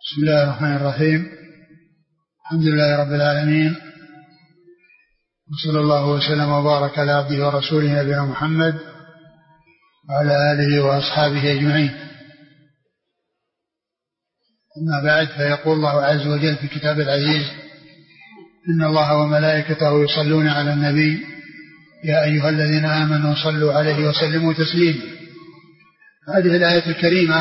بسم الله الرحمن الرحيم. الحمد لله رب العالمين، وصلى الله وسلم وبارك على عبده ورسوله نبينا محمد وعلى آله وأصحابه أجمعين. أما بعد، فيقول الله عز وجل في كتاب العزيز: إن الله وملائكته يصلون على النبي يا أيها الذين آمنوا صلوا عليه وسلموا تسليما. هذه الآية الكريمة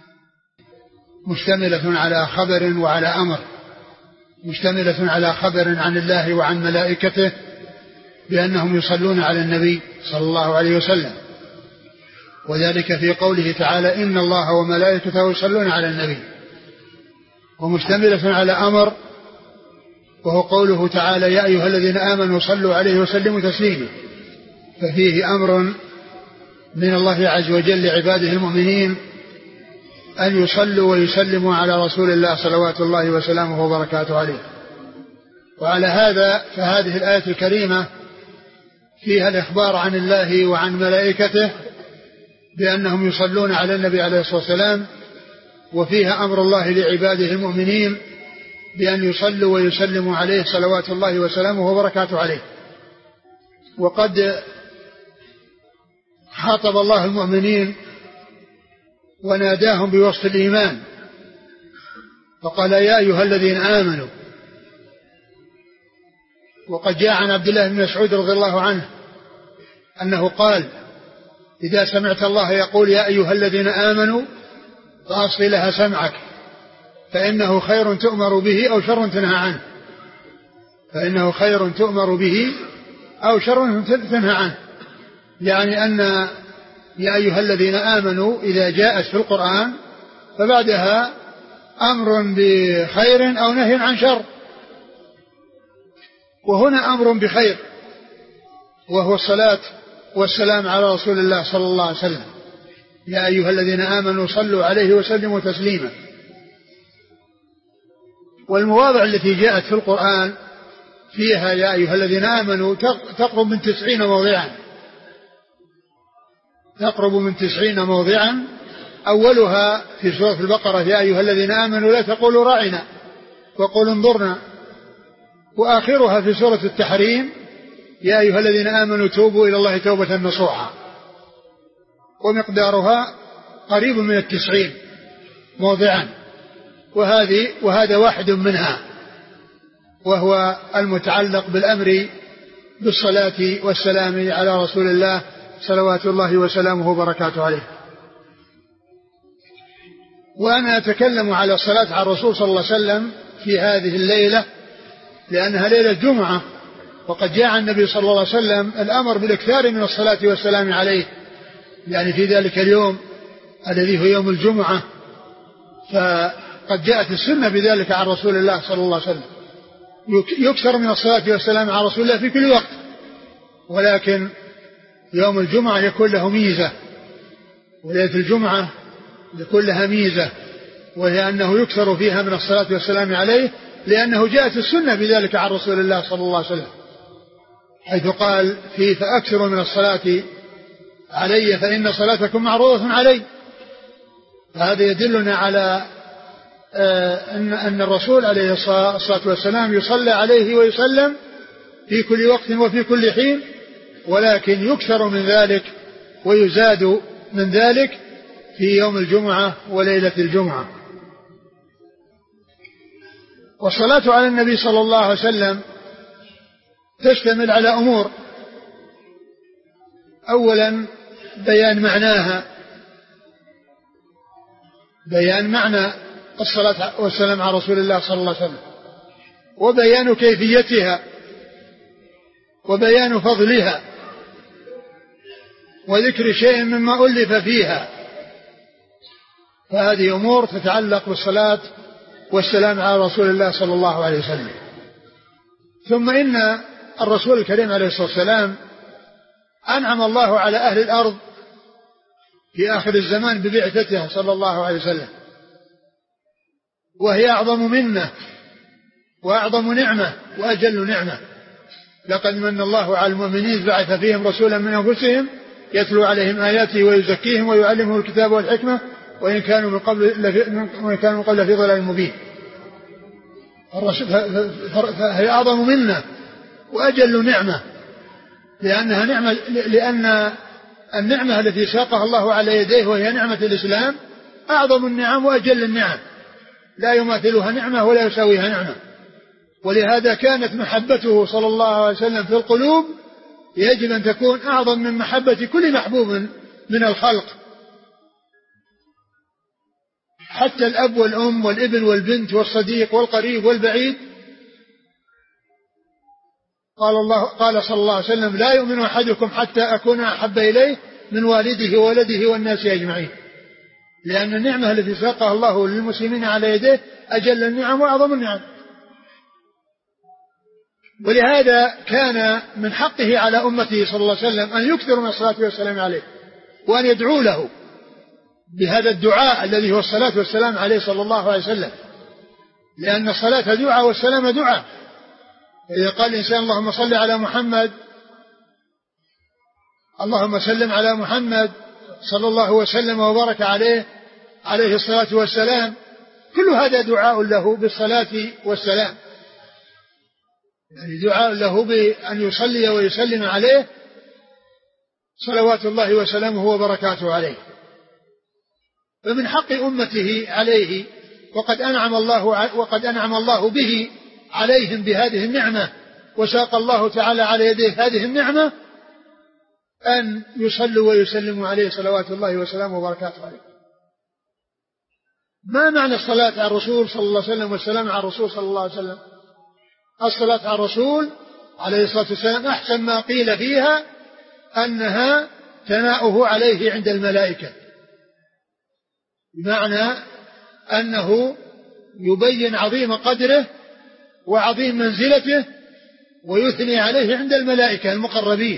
مشتملة على خبر وعلى أمر، مشتملة على خبر عن الله وعن ملائكته بأنهم يصلون على النبي صلى الله عليه وسلم، وذلك في قوله تعالى: إن الله وملائكته يصلون على النبي. ومشتملة على أمر، وهو قوله تعالى: يا أيها الذين آمنوا صلوا عليه وسلموا تسليما. ففيه أمر من الله عز وجل لعباده المؤمنين أن يصلوا ويسلموا على رسول الله صلوات الله وسلامه وبركاته عليه. وعلى هذا فهذه الآية الكريمة فيها الإخبار عن الله وعن ملائكته بأنهم يصلون على النبي عليه الصلاة والسلام، وفيها أمر الله لعباده المؤمنين بأن يصلوا ويسلموا عليه صلوات الله وسلامه وبركاته عليه. وقد خاطب الله المؤمنين وناداهم بوصف الإيمان، فقال: يا أيها الذين آمنوا. وقد جاء عن عبد الله بن مسعود رضي الله عنه أنه قال: إذا سمعت الله يقول يا أيها الذين آمنوا فأصغِ لها سمعك، فإنه خير تؤمر به أو شر تنهى عنه. فإنه خير تؤمر به أو شر تنهى عنه، يعني أن يا أيها الذين آمنوا إذا جاءت في القرآن فبعدها أمر بخير أو نهي عن شر، وهنا أمر بخير وهو الصلاة والسلام على رسول الله صلى الله عليه وسلم. يا أيها الذين آمنوا صلوا عليه وسلموا تسليما. والمواضع التي جاءت في القرآن فيها يا أيها الذين آمنوا تقرب من 90 موضعا، تقرب من 90 موضعا. أولها في سورة البقرة: يا أيها الذين آمنوا لا تقولوا راعنا وقولوا انظرنا. وآخرها في سورة التحريم: يا أيها الذين آمنوا توبوا إلى الله توبة نصوحا. ومقدارها قريب من 90 موضعا، وهذا واحد منها، وهو المتعلق بالأمر بالصلاة والسلام على رسول الله صلوات الله وسلامه وبركاته عليه. وأنا أتكلم على الصلاة على الرسول صلى الله عليه وسلم في هذه الليلة لأنها ليلة جمعة، وقد جاء النبي صلى الله عليه وسلم الأمر بالإكثار من الصلاة والسلام عليه، يعني في ذلك اليوم الذي هو يوم الجمعة. فقد جاءت السنة بذلك عن رسول الله صلى الله عليه وسلم، يكثر من الصلاة والسلام على رسول الله في كل وقت، ولكن يوم الجمعة يكون له ميزة، وليلة الجمعة يكون لها ميزة، وهي أنه يكثر فيها من الصلاة والسلام عليه، لأنه جاءت السنة بذلك عن رسول الله صلى الله عليه وسلم، حيث قال فيه: فأكثروا من الصلاة علي فإن صلاتكم معروضة علي. فهذا يدلنا على أن الرسول عليه الصلاة والسلام يصلى عليه ويسلم في كل وقت وفي كل حين، ولكن يكثر من ذلك ويزاد من ذلك في يوم الجمعة وليلة الجمعة. والصلاة على النبي صلى الله عليه وسلم تشتمل على أمور: أولا بيان معناها، بيان معنى الصلاة والسلام على رسول الله صلى الله عليه وسلم، وبيان كيفيتها، وبيان فضلها، وذكر شيء مما ألف فيها. فهذه أمور تتعلق بالصلاة والسلام على رسول الله صلى الله عليه وسلم. ثم إن الرسول الكريم عليه الصلاة والسلام أنعم الله على أهل الأرض في آخر الزمان ببعثته صلى الله عليه وسلم، وهي أعظم منة وأعظم نعمة وأجل نعمة. لقد من الله على المؤمنين بعث فيهم رسولا من أنفسهم يتلو عليهم آياته ويزكيهم ويعلمهم الكتاب والحكمة وإن كانوا من قبل في ضلال مبين. فهي أعظم منا وأجل نعمة، لأنها نعمة، لأن النعمة التي ساقها الله على يديه وهي نعمة الإسلام أعظم النعم وأجل النعم، لا يماثلها نعمة ولا يساويها نعمة. ولهذا كانت محبته صلى الله عليه وسلم في القلوب يجب أن تكون أعظم من محبة كل محبوب من الخلق، حتى الأب والأم والابن والبنت والصديق والقريب والبعيد. قال صلى الله عليه وسلم: لا يؤمن أحدكم حتى أكون أحب إليه من والده وولده والناس أجمعين. لأن النعمة التي ساقها الله للمسلمين على يديه أجل النعم وأعظم النعم. ولهذا كان من حقه على أمته صلى الله عليه وسلم أن يكثر من الصلاة والسلام عليه، وأن يدعو له بهذا الدعاء الذي هو الصلاة والسلام عليه صلى الله عليه وسلم، لأن الصلاة دعاء والسلام دعاء. إذا قال الإنسان: اللهم صل على محمد، اللهم سلم على محمد صلى الله وسلم وبارك عليه الصلاة والسلام، كل هذا دعاء له بالصلاة والسلام، يعني دعاء له بأن يصلي ويسلم عليه صلوات الله وسلامه وبركاته عليه. فمن حق أمته عليه، وقد أنعم الله به عليهم بهذه النعمة، وساق الله تعالى على يديه هذه النعمة، أن يصلوا ويسلموا عليه صلوات الله وسلامه وبركاته عليه. ما معنى الصلاة على الرسول صلى الله عليه وسلم والسلام على الرسول صلى الله عليه وسلم؟ الصلاة على الرسول عليه الصلاة والسلام أحسن ما قيل فيها أنها ثناؤه عليه عند الملائكة، بمعنى أنه يبين عظيم قدره وعظيم منزلته ويثني عليه عند الملائكة المقربين،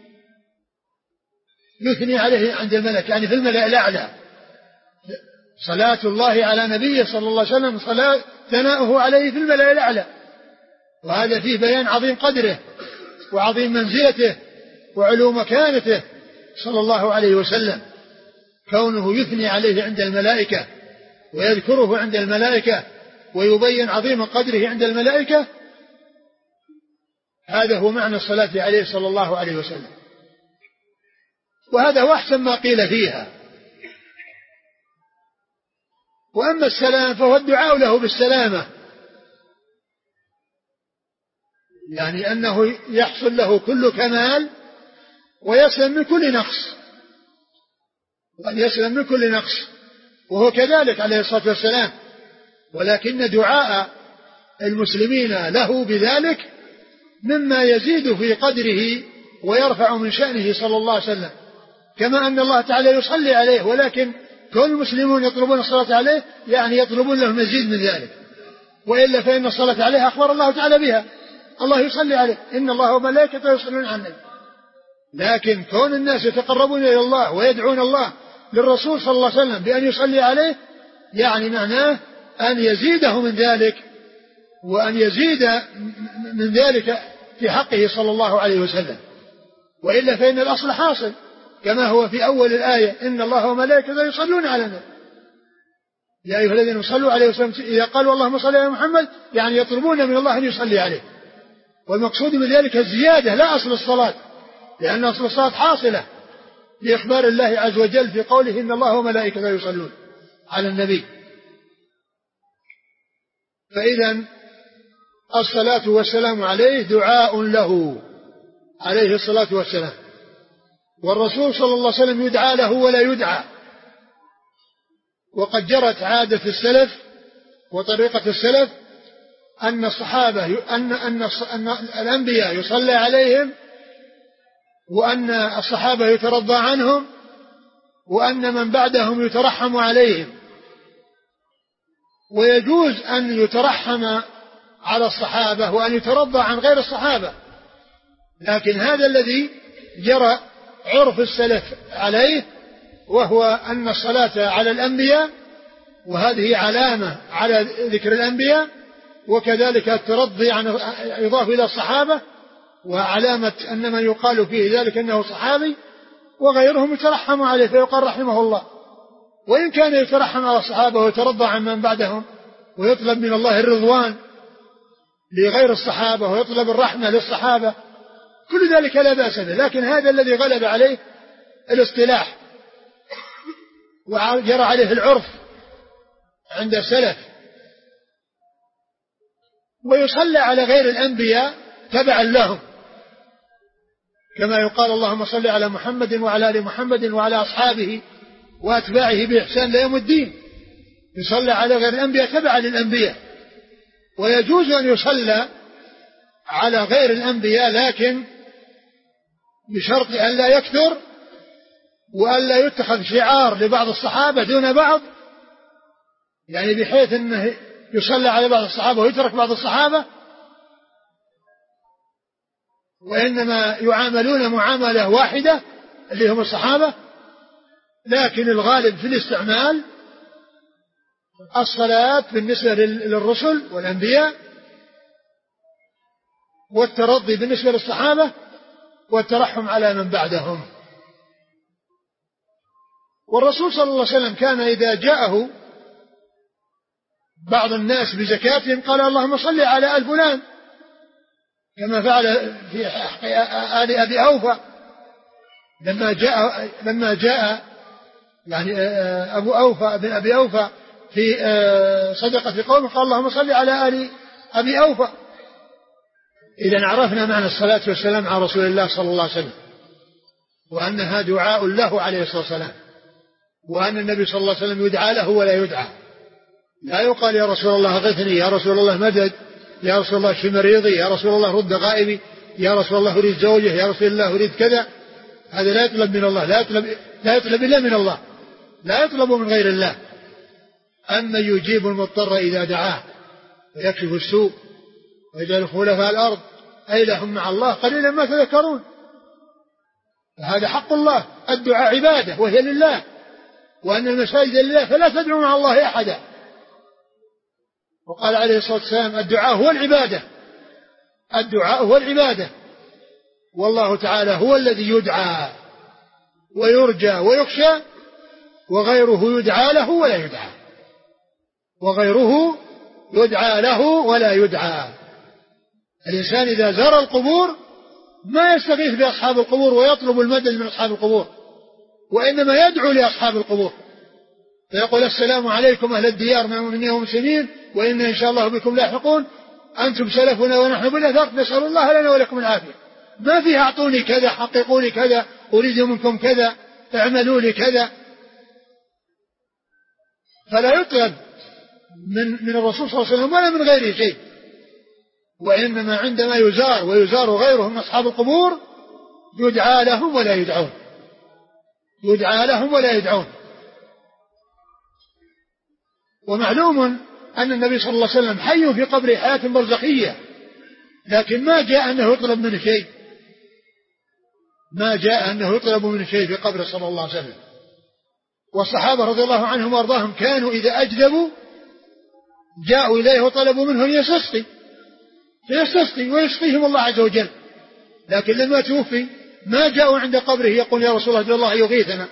يثني عليه عند الملائكة يعني في الملأ الأعلى. صلاة الله على نبيه صلى الله عليه وسلم صلاة ثناؤه عليه في الملأ الأعلى، وهذا فيه بيان عظيم قدره وعظيم منزلته وعلو مكانته صلى الله عليه وسلم، كونه يثني عليه عند الملائكة ويذكره عند الملائكة ويبين عظيم قدره عند الملائكة، هذا هو معنى الصلاة عليه صلى الله عليه وسلم، وهذا هو أحسن ما قيل فيها. وأما السلام فهو الدعاء له بالسلامة، يعني أنه يحصل له كل كمال ويسلم من كل نقص، وأن يسلم من كل نقص، وهو كذلك عليه الصلاة والسلام. ولكن دعاء المسلمين له بذلك مما يزيد في قدره ويرفع من شأنه صلى الله عليه وسلم، كما أن الله تعالى يصلي عليه، ولكن كل المسلمون يطلبون الصلاة عليه يعني يطلبون له مزيد من ذلك، وإلا فإن الصلاة عليه أخبر الله تعالى بها، الله يصلي عليه إن الله وملائكته يصلون على النبي. لكن كون الناس يتقربون إلى الله ويدعون الله للرسول صلى الله عليه وسلم بأن يصلي عليه يعني معناه أن يزيده من ذلك، وأن يزيد من ذلك في حقه صلى الله عليه وسلم، وإلا فإن الأصل حاصل كما هو في أول الآية: إن الله وملائكته يصلون على النبي يا أيها الذين صلوا عليه وسلم. إذا قالوا اللهم صل على محمد يعني يطلبون من الله أن يصلي عليه، والمقصود من ذلك الزيادة لا أصل الصلاة، لأن أصل الصلاة حاصلة لإخبار الله عز وجل في قوله إن الله وملائكته يصلون على النبي. فإذا الصلاة والسلام عليه دعاء له عليه الصلاة والسلام، والرسول صلى الله عليه وسلم يدعى له ولا يدعى. وقد جرت عادة السلف وطريقة السلف أن الصحابة أن الأنبياء يصلى عليهم، وأن الصحابة يترضى عنهم، وأن من بعدهم يترحم عليهم. ويجوز أن يترحم على الصحابة وأن يترضى عن غير الصحابة، لكن هذا الذي جرى عرف السلف عليه، وهو أن الصلاة على الأنبياء، وهذه علامة على ذكر الأنبياء، وكذلك الترضي عن إضافة إلى الصحابة، وعلامة أن من يقال فيه ذلك أنه صحابي، وغيرهم يترحم عليه فيقال رحمه الله. وإن كان يترحم على الصحابة ويترضى عن من بعدهم ويطلب من الله الرضوان لغير الصحابة ويطلب الرحمة للصحابة، كل ذلك لا بأس به. لكن هذا الذي غلب عليه الاصطلاح وجرى عليه العرف عند السلف، ويصلى على غير الأنبياء تبعا لهم، كما يقال اللهم صل على محمد وعلى آل محمد وعلى أصحابه وأتباعه بإحسان إلى يوم الدين. يصلى على غير الأنبياء تبعا للأنبياء، ويجوز أن يصلى على غير الأنبياء لكن بشرط أن لا يكثر، وأن لا يتخذ شعار لبعض الصحابة دون بعض، يعني بحيث أنه يصلى على بعض الصحابة ويترك بعض الصحابة، وإنما يعاملون معاملة واحدة اللي هم الصحابة. لكن الغالب في الاستعمال الصلاة بالنسبة للرسل والأنبياء، والترضي بالنسبة للصحابة، والترحم على من بعدهم. والرسول صلى الله عليه وسلم كان إذا جاءه بعض الناس بزكاتهم قال اللهم صل على آل فلان، كما فعل في آل أبي أوفى لما جاء يعني أبو أوفى بن أبي أوفى في صدقة قومه قال اللهم صل على آل أبي أوفى. إذا عرفنا معنى الصلاة والسلام على رسول الله صلى الله عليه وسلم، وأنها دعاء له عليه الصلاة والسلام، وأن النبي صلى الله عليه وسلم يدعى له ولا يدعى. لا يقال يا رسول الله غثني، يا رسول الله مدد، يا رسول الله اشف مريضي، يا رسول الله رد غائبي، يا رسول الله أريد زوجه، يا رسول الله أريد كذا. هذا لا يطلب من الله، لا يطلب إلا من الله، لا يطلب من غير الله. أما يجيب المضطر إذا دعاه ويكشف السوء ويجعل خلفاء الأرض أي لهم مع الله قليلا ما تذكرون. فهذا حق الله، الدعاء عبادة وهي لله، وأن المساجد لله فلا تدعوا مع الله أحدا. وقال عليه الصلاة والسلام الدعاء هو العبادة، الدعاء هو العبادة، والله تعالى هو الذي يدعى ويرجى ويخشى، وغيره يدعى له ولا يدعى، وغيره يدعى له ولا يدعى. الإنسان إذا زار القبور ما يستغيث بأصحاب القبور ويطلب المدد من أصحاب القبور، وإنما يدعو لأصحاب القبور فيقول السلام عليكم أهل الديار من المؤمنين والمسلمين وإنا إن شاء الله بكم لاحقون، أنتم سلفنا ونحن بالأثر، نسأل الله لنا ولكم العافية. ما فيها أعطوني كذا، حققوا لي كذا، أريد منكم كذا، اعملوا لي كذا. فلا يطلب من الرسول صلى الله عليه وسلم ولا من غيره شيء، وإنما عندما يزار ويزار غيره من أصحاب القبور يدعى لهم ولا يدعون، يدعى لهم ولا يدعون. ومعلوم أن النبي صلى الله عليه وسلم حي في قبره حياة برزخية، لكن ما جاء أنه يطلب منه شيء، ما جاء أنه يطلب منه شيء في قبره صلى الله عليه وسلم. والصحابة رضي الله عنهم وارضاهم كانوا إذا أجدبوا جاءوا إليه وطلبوا منه أن فيستسقي ويسقيهم الله عز وجل. لكن لما توفي ما جاءوا عند قبره يقول يا رسول الله ادعو الله يغيثنا،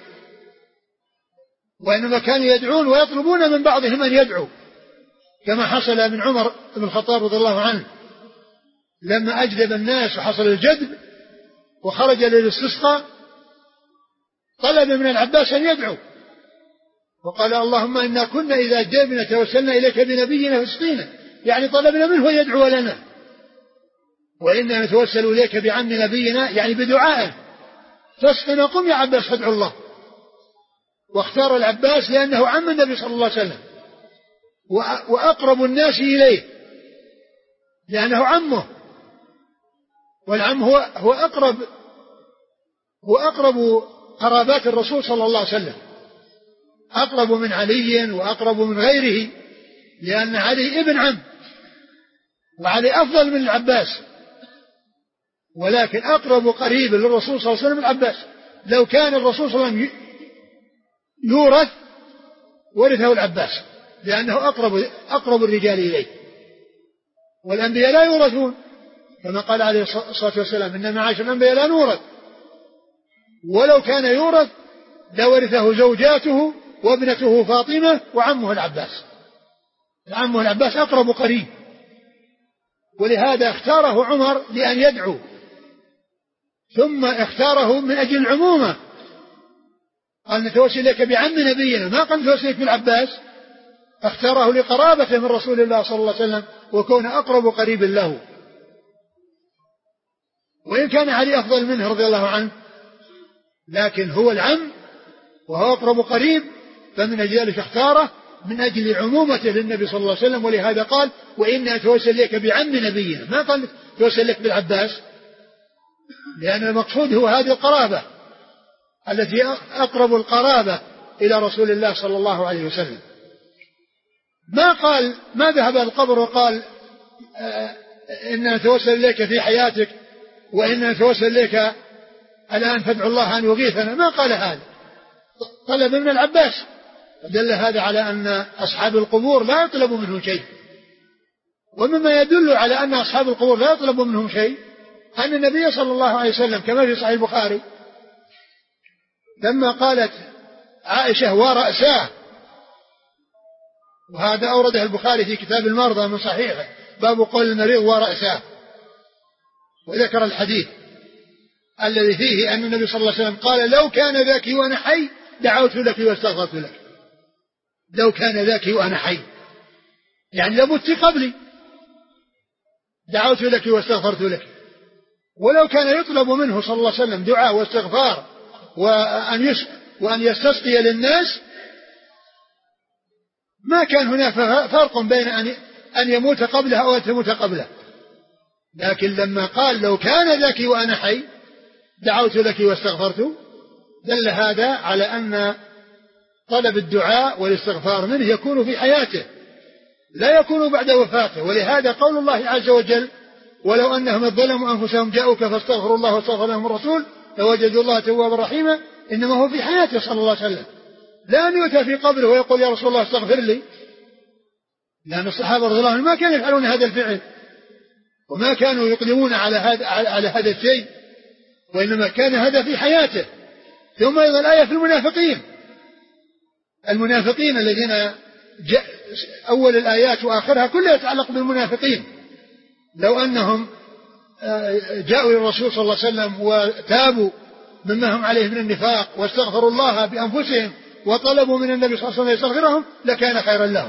وإنما كانوا يدعون ويطلبون من بعضهم أن يدعوا، كما حصل من عمر بن الخطاب رضي الله عنه لما أجدب الناس وحصل الجدب وخرج للاستسقاء طلب من العباس أن يدعو، وقال اللهم إنا كنا إذا أجدبنا توسلنا إليك بنبينا فاسقينا، يعني طلبنا منه أن يدعو لنا، وإنا نتوسل إليك بعم نبينا يعني بدعائه فاسقنا، قم يا عباس فادعو الله. واختار العباس لأنه عم النبي صلى الله عليه وسلم وأقرب الناس إليه لأنه عمه، والعم هو أقرب قرابات الرسول صلى الله عليه وسلم، أقرب من علي وأقرب من غيره، لأن علي ابن عم وعلي أفضل من العباس، ولكن أقرب قريب للرسول صلى الله عليه وسلم العباس. لو كان الرسول صلى الله عليه وسلم يورث ورثه العباس لأنه أقرب الرجال إليه، والأنبياء لا يورثون كما قال عليه الصلاة والسلام إن معاشر الأنبياء لا نورث، ولو كان يورث لورثه زوجاته وابنته فاطمة وعمه العباس. عمه العباس أقرب قريب، ولهذا اختاره عمر لأن يدعو، ثم اختاره من أجل العمومة، قال نتوسل إليك بعم نبينا، ما قال نتوسل إليك بالعباس، اختاره لقرابته من رسول الله صلى الله عليه وسلم وكون أقرب قريب له. وإن كان علي أفضل منه رضي الله عنه، لكن هو العم وهو أقرب قريب، فمن أجل ذلك اختاره من أجل عمومته للنبي صلى الله عليه وسلم. ولهذا قال وإني أتوسل إليك بعم نبينا، ما قال أتوسل لك بالعباس، لأن المقصود هو هذه القرابة التي أقرب القرابة إلى رسول الله صلى الله عليه وسلم. ما قال ما ذهب القبر وقال إننا نتوسل إليك في حياتك وإننا نتوسل إليك الآن فادعو الله أن يغيثنا، ما قال هذا، طلب من العباس. دل هذا على أن أصحاب القبور لا يطلب منهم شيء. ومما يدل على أن أصحاب القبور لا يطلب منهم شيء أن النبي صلى الله عليه وسلم كما في صحيح البخاري لما قالت عائشة ورأساه، وهذا أورده البخاري في كتاب المرضى من صحيحه باب قول المريض ورأساه، وذكر الحديث الذي فيه أن النبي صلى الله عليه وسلم قال لو كان ذاك وأنا حي دعوت لك واستغفرت لك. لو كان ذاك وأنا حي يعني لمت قبلي دعوت لك واستغفرت لك. ولو كان يطلب منه صلى الله عليه وسلم دعاء واستغفار وأن يستسقي للناس ما كان هناك فرق بين أن يموت قبله أو أن تموت قبله. لكن لما قال لو كان ذاك وأنا حي دعوت لك واستغفرت، دل هذا على أن طلب الدعاء والاستغفار منه يكون في حياته لا يكون بعد وفاته. ولهذا قول الله عز وجل ولو أنهم ظلموا أنفسهم جاءوك فاستغفروا الله واستغفر لهم الرسول لوجدوا الله توابا رحيما، إنما هو في حياته صلى الله عليه وسلم، لا أن يؤتى في قبره ويقول يا رسول الله استغفر لي، لأن الصحابة رضي الله عنهم ما كانوا يفعلون هذا الفعل وما كانوا يقدمون على هذا الشيء، وإنما كان هذا في حياته. ثم أيضا الآية في المنافقين الذين أول الآيات وآخرها كلها يتعلق بالمنافقين. لو أنهم جاءوا إلى الرسول صلى الله عليه وسلم وتابوا مما هم عليه من النفاق واستغفروا الله بأنفسهم وطلبوا من النبي صلى الله عليه وسلم يستغفرهم لكان خيرا لهم.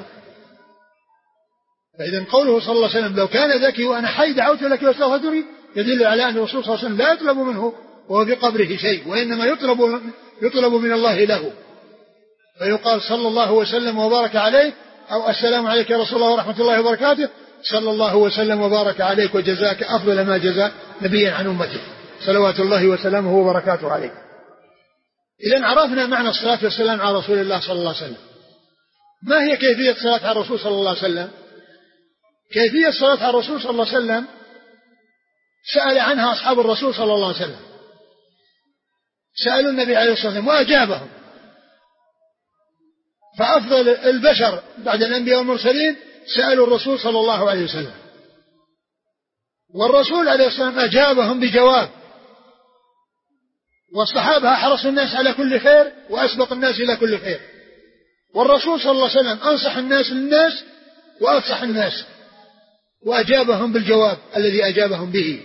فإذا قوله صلى الله عليه وسلم لو كان ذاك وأنا حي دعوت لك واستغفرت يدل على أن الرسول صلى الله عليه وسلم لا يطلب منه وهو في قبره شيء، وإنما يطلب من الله له، فيقال صلى الله وسلم وبارك عليه أو السلام عليك يا رسول الله ورحمة الله وبركاته، صلى الله وسلم وبارك عليك وجزاك أفضل ما جزى نبيا عن أمته صلوات الله وسلامه وبركاته عليه. إذن عرفنا معنى الصلاة والسلام على رسول الله صلى الله عليه وسلم. ما هي كيفية الصلاة على الرسول صلى الله عليه وسلم؟ كيفية الصلاة على الرسول صلى الله عليه وسلم سأل عنها أصحاب الرسول صلى الله عليه وسلم، سألوا النبي عليه الصلاة والسلام وأجابهم. فأفضل البشر بعد الأنبياء والمرسلين سألوا الرسول صلى الله عليه وسلم، والرسول عليه الصلاة والسلام أجابهم بجواب. والصحابة أحرص الناس على كل خير وأسبق الناس إلى كل خير، والرسول صلى الله عليه وسلم أنصح الناس للناس وأفصح الناس، وأجابهم بالجواب الذي أجابهم به.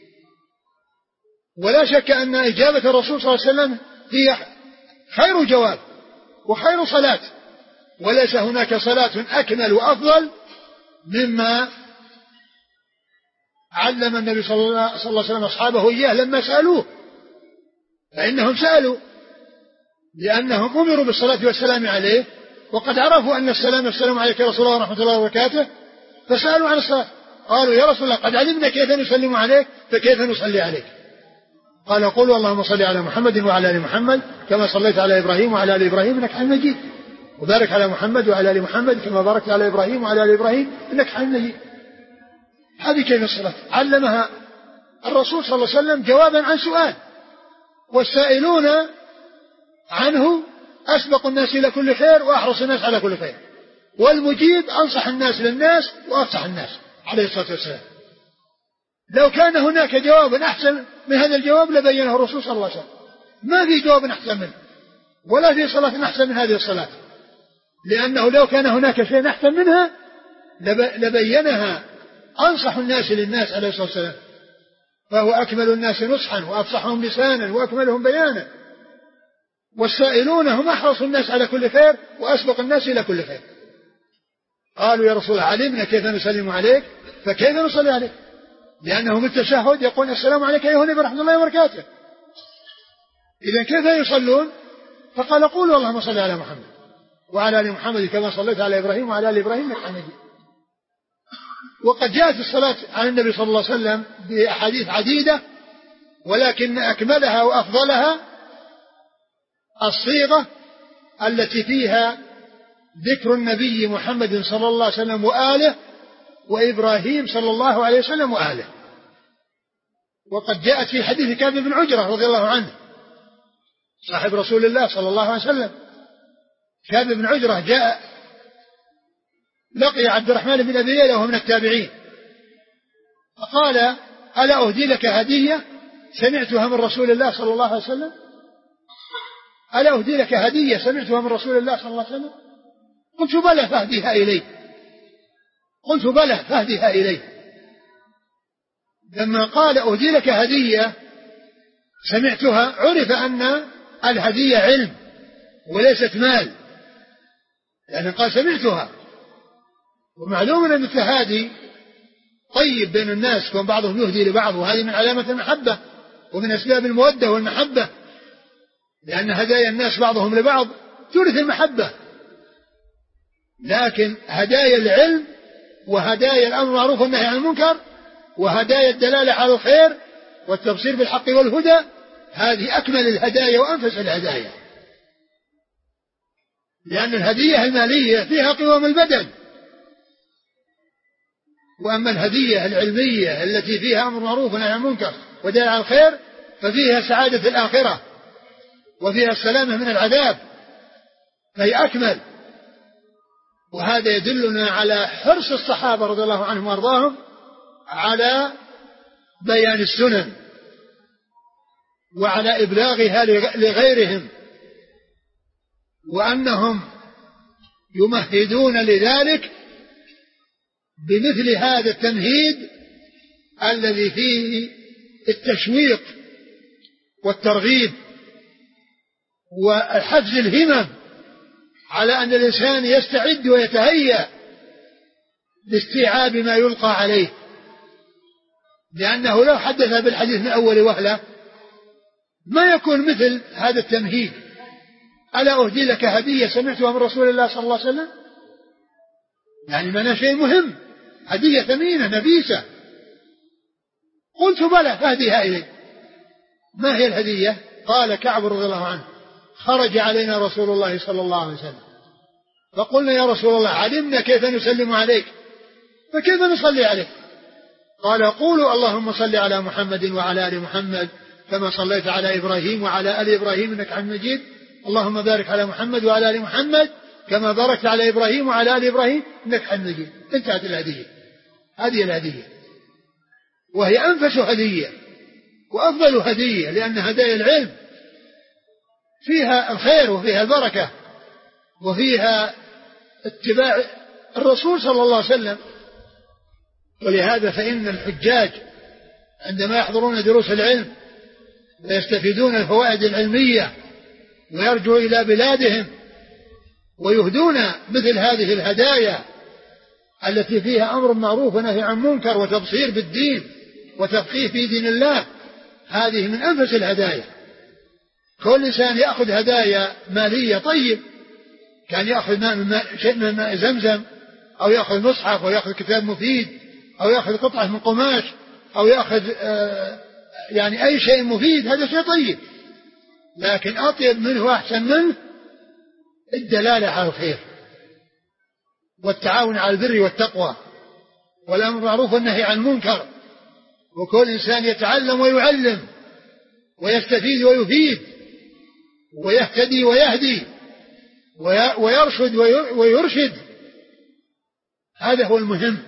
ولا شك أن إجابة الرسول صلى الله عليه وسلم هي خير جواب وخير صلاة، وليس هناك صلاة أكمل وأفضل مما علم النبي صلى الله عليه وسلم أصحابه إياه لما سألوه. فإنهم سألوا لأنهم أمروا بالصلاة والسلام عليه، وقد عرفوا أن السلام عليك يا رسول الله ورحمة الله وبركاته، فسألوا عن الصلاة. قالوا يا رسول الله قد علمنا كيف نسلم عليك فكيف نصلي عليك؟ قال قولوا اللهم صل على محمد وعلى آل محمد كما صليت على إبراهيم وعلى آل إبراهيم إنك حميد مجيد، وبارك على محمد وعلى آل محمد كما باركت على إبراهيم وعلى آل إبراهيم إنك حميد مجيد. هذه كيف الصلاة علمها الرسول صلى الله عليه وسلم جوابا عن سؤال، والسائلون عنه أسبق الناس إلى كل خير وأحرص الناس على كل خير، والمجيب أنصح الناس للناس وأفصح الناس عليه الصلاة والسلام. لو كان هناك جواب أحسن من هذا الجواب لبينه الرسول صلى الله عليه وسلم، ما في جواب أحسن منه ولا في صلاة أحسن من هذه الصلاة لأنه لو كان هناك شيء أحسن منها لبينها أنصح الناس للناس عليه الصلاة والسلام، فهو أكمل الناس نصحا وأفصحهم لسانا وأكملهم بيانا، والسائلون هم أحرص الناس على كل خير وأسبق الناس إلى كل خير. قالوا يا رسول الله علمنا كيف نسلم عليك فكيف نصلي عليك؟ لأنه في التشهد يقول السلام عليك أيها النبي ورحمة الله وبركاته، إذا كيف يصلون؟ فقال قولوا اللهم صل على محمد وعلى آل محمد كما صليت على إبراهيم وعلى آل إبراهيم إنك حميد. وقد جاءت الصلاة على النبي صلى الله عليه وسلم بأحاديث عديدة، ولكن أكملها وأفضلها الصيغة التي فيها ذكر النبي محمد صلى الله عليه وسلم وآله وإبراهيم صلى الله عليه وسلم وآله. وقد جاءت في حديث كعب بن عجرة رضي الله عنه صاحب رسول الله صلى الله عليه وسلم. كعب بن عجرة جاء لقي عبد الرحمن بن أبي ليلى وهو من التابعين، فقال ألا أهدي لك هدية سمعتها من رسول الله صلى الله عليه وسلم؟ ألا أهدي لك هدية سمعتها من رسول الله صلى الله عليه وسلم؟ قلت بلى فاهديها إليه. قلت بلى فاهديها إليه. لما قال أهدي لك هدية سمعتها عرف أن الهدية علم وليست مال، لأنه قال سمعتها. ومعلوم أن التهادي طيب بين الناس، كون بعضهم يهدي لبعض، وهذه من علامة المحبة ومن أسباب المودة والمحبة، لأن هدايا الناس بعضهم لبعض تورث المحبة. لكن هدايا العلم وهدايا الأمر بالمعروف والنهي عن المنكر وهدايا الدلالة على الخير والتبصير بالحق والهدى هذه أكمل الهدايا وأنفس الهدايا، لأن الهدية المالية فيها قوام البدن، وأما الهدية العلمية التي فيها أمر معروف ونهي عن المنكر ودلالة على الخير ففيها سعادة الآخرة وفيها السلامة من العذاب، فهي أكمل. وهذا يدلنا على حرص الصحابة رضي الله عنهم وأرضاهم على بيان السنن وعلى إبلاغها لغيرهم، وأنهم يمهدون لذلك بمثل هذا التمهيد الذي فيه التشويق والترغيب وحفز الهمم على أن الإنسان يستعد ويتهيأ لاستيعاب ما يلقى عليه، لأنه لو حدث بالحديث من أول وهلة ما يكون مثل هذا التمهيد. ألا أهدي لك هدية سمعتها من رسول الله صلى الله عليه وسلم؟ يعني معنى شيء مهم، هدية ثمينة نبيسة. قلت بلى فاهديها إلي. ما هي الهدية؟ قال كعب رضي الله عنه خرج علينا رسول الله صلى الله عليه وسلم فقلنا يا رسول الله علمنا كيف نسلم عليك فكيف نصلي عليك؟ قال قولوا اللهم صل على محمد وعلى آل محمد كما صليت على إبراهيم وعلى آل إبراهيم إنك حميد مجيد، اللهم بارك على محمد وعلى آل محمد كما باركت على إبراهيم وعلى آل إبراهيم إنك حميد مجيد. انتهت الهدية. هذه الهدية، وهي أنفس هدية وأفضل هدية، لأن هدايا العلم فيها الخير وفيها البركة وفيها اتباع الرسول صلى الله عليه وسلم. ولهذا فإن الحجاج عندما يحضرون دروس العلم ويستفيدون الفوائد العلمية ويرجعوا إلى بلادهم ويهدون مثل هذه الهدايا التي فيها أمر معروف ونهي عن منكر وتبصير بالدين وتفقيه في دين الله، هذه من أنفس الهدايا. كل إنسان يأخذ هدايا مالية طيب، كان يأخذ شيء من ماء زمزم أو يأخذ مصحف أو يأخذ كتاب مفيد أو يأخذ قطعة من قماش أو يأخذ يعني أي شيء مفيد، هذا شيء طيب، لكن أطيب منه وأحسن منه الدلالة على الخير والتعاون على البر والتقوى والأمر بالمعروف والنهي عن المنكر، وكل إنسان يتعلم ويعلم ويستفيد ويفيد ويهتدي ويهدي ويرشد ويرشد، هذا هو المهم.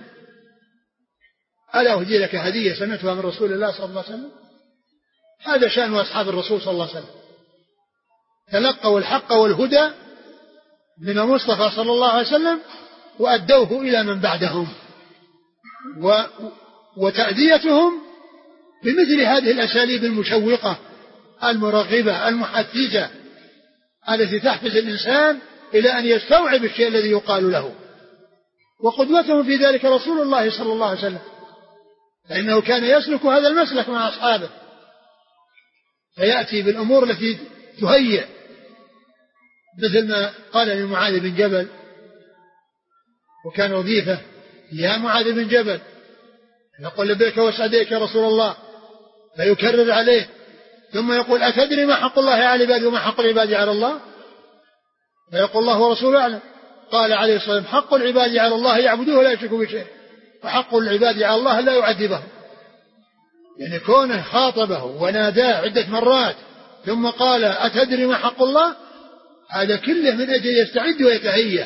ألا أهدي لك هدية سمعتها من رسول الله صلى الله عليه وسلم؟ هذا شأن أصحاب الرسول صلى الله عليه وسلم، تلقوا الحق والهدى من المصطفى صلى الله عليه وسلم وأدوه إلى من بعدهم، وتأديتهم بمثل هذه الأساليب المشوقة المرغبة المحفزة التي تحفز الإنسان إلى أن يستوعب الشيء الذي يقال له. وقدوتهم في ذلك رسول الله صلى الله عليه وسلم، فإنه كان يسلك هذا المسلك مع أصحابه، فيأتي بالأمور التي تهيئ، مثل ما قال لمعاذ بن جبل وكان وظيفة: يا معاذ بن جبل، يقول لبيك وسعديك يا رسول الله، فيكرر عليه، ثم يقول: أتدري ما حق الله على العباد وما حق العباد على الله؟ فيقول: الله ورسوله أعلم. قال عليه الصلاة والسلام: حق العباد على الله يعبدوه ولا يشركوا بشيء، وحق العباد على الله لا يعذبهم. يعني كونه خاطبه وناداه عدة مرات ثم قال: أتدري ما حق الله؟ هذا كله من أجل يستعد ويتهيأ.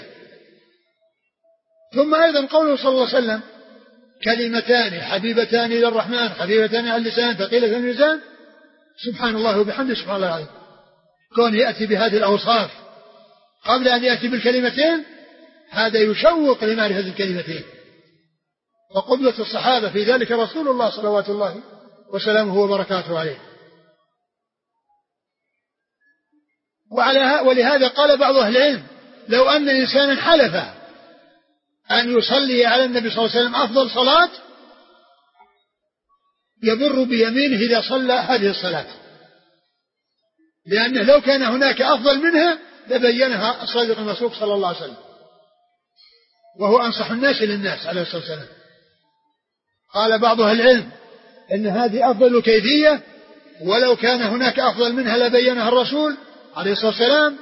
ثم أيضا قوله صلى الله عليه وسلم: كلمتان حبيبتان إلى الرحمن خفيفتان على اللسان ثقيلة في الميزان، سبحان الله وبحمده سبحان الله العظيم. كون يأتي بهذه الأوصاف قبل أن يأتي بالكلمتين، هذا يشوق لمعرفة الكلمتين. وقدوة الصحابة في ذلك رسول الله صلوات الله وسلامه وبركاته عليه. ولهذا قال بعض أهل العلم: لو أن إنسانا حلف أن يصلي على النبي صلى الله عليه وسلم أفضل صلاة، يبر بيمينه إذا صلى هذه الصلاة، لأنه لو كان هناك أفضل منها لبينها الصادق المصدوق صلى الله عليه وسلم، وهو أنصح الناس للناس عليه الصلاة والسلام. قال بعض أهل العلم إن هذه أفضل كيفية، ولو كان هناك أفضل منها لبينها الرسول عليه الصلاة والسلام.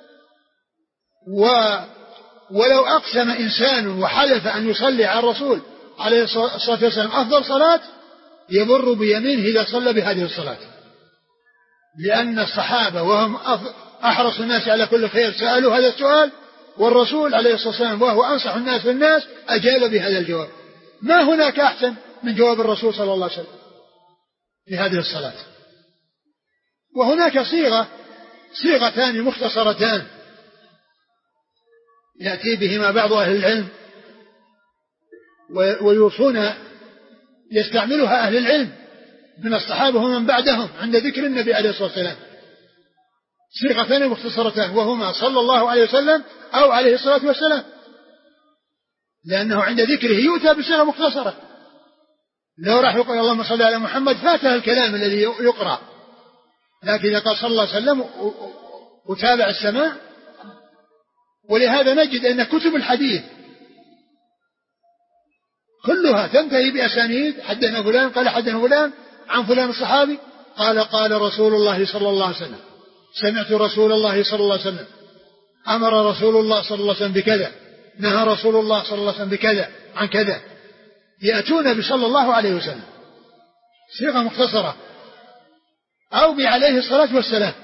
ولو أقسم إنسان وحلف أن يصلي على الرسول عليه الصلاة والسلام أفضل صلاة، يبر بيمينه إذا صلى بهذه الصلاة، لأن الصحابة وهم أحرص الناس على كل خير سألوا هذا السؤال، والرسول عليه الصلاة والسلام وهو أنصح الناس للناس أجاب بهذا الجواب. ما هناك أحسن من جواب الرسول صلى الله عليه وسلم في هذه الصلاة. وهناك صيغتان مختصرتان يأتي بهما بعض أهل العلم ويوصون يستعملها أهل العلم من الصحابة ومن بعدهم عند ذكر النبي عليه الصلاة والسلام. صيغتان مختصرتان، وهما صلى الله عليه وسلم أو عليه الصلاة والسلام، لأنه عند ذكره يؤتى بصيغة مختصرة. لو راح يقول اللهم صل على محمد فاته الكلام الذي يقرأ، لكن إذا قال صلى الله عليه وسلم وتابع السماع. ولهذا نجد أن كتب الحديث كلها تنتهي بأسانيد: حدثنا فلان قال حدثنا فلان عن فلان الصحابي قال رسول الله صلى الله عليه وسلم، سمعت رسول الله صلى الله عليه وسلم، أمر رسول الله صلى الله عليه وسلم بكذا، نهى رسول الله صلى الله عليه وسلم بكذا عن كذا. يأتون بصلى الله عليه وسلم صيغة مختصرة أو بعليه الصلاة والسلام.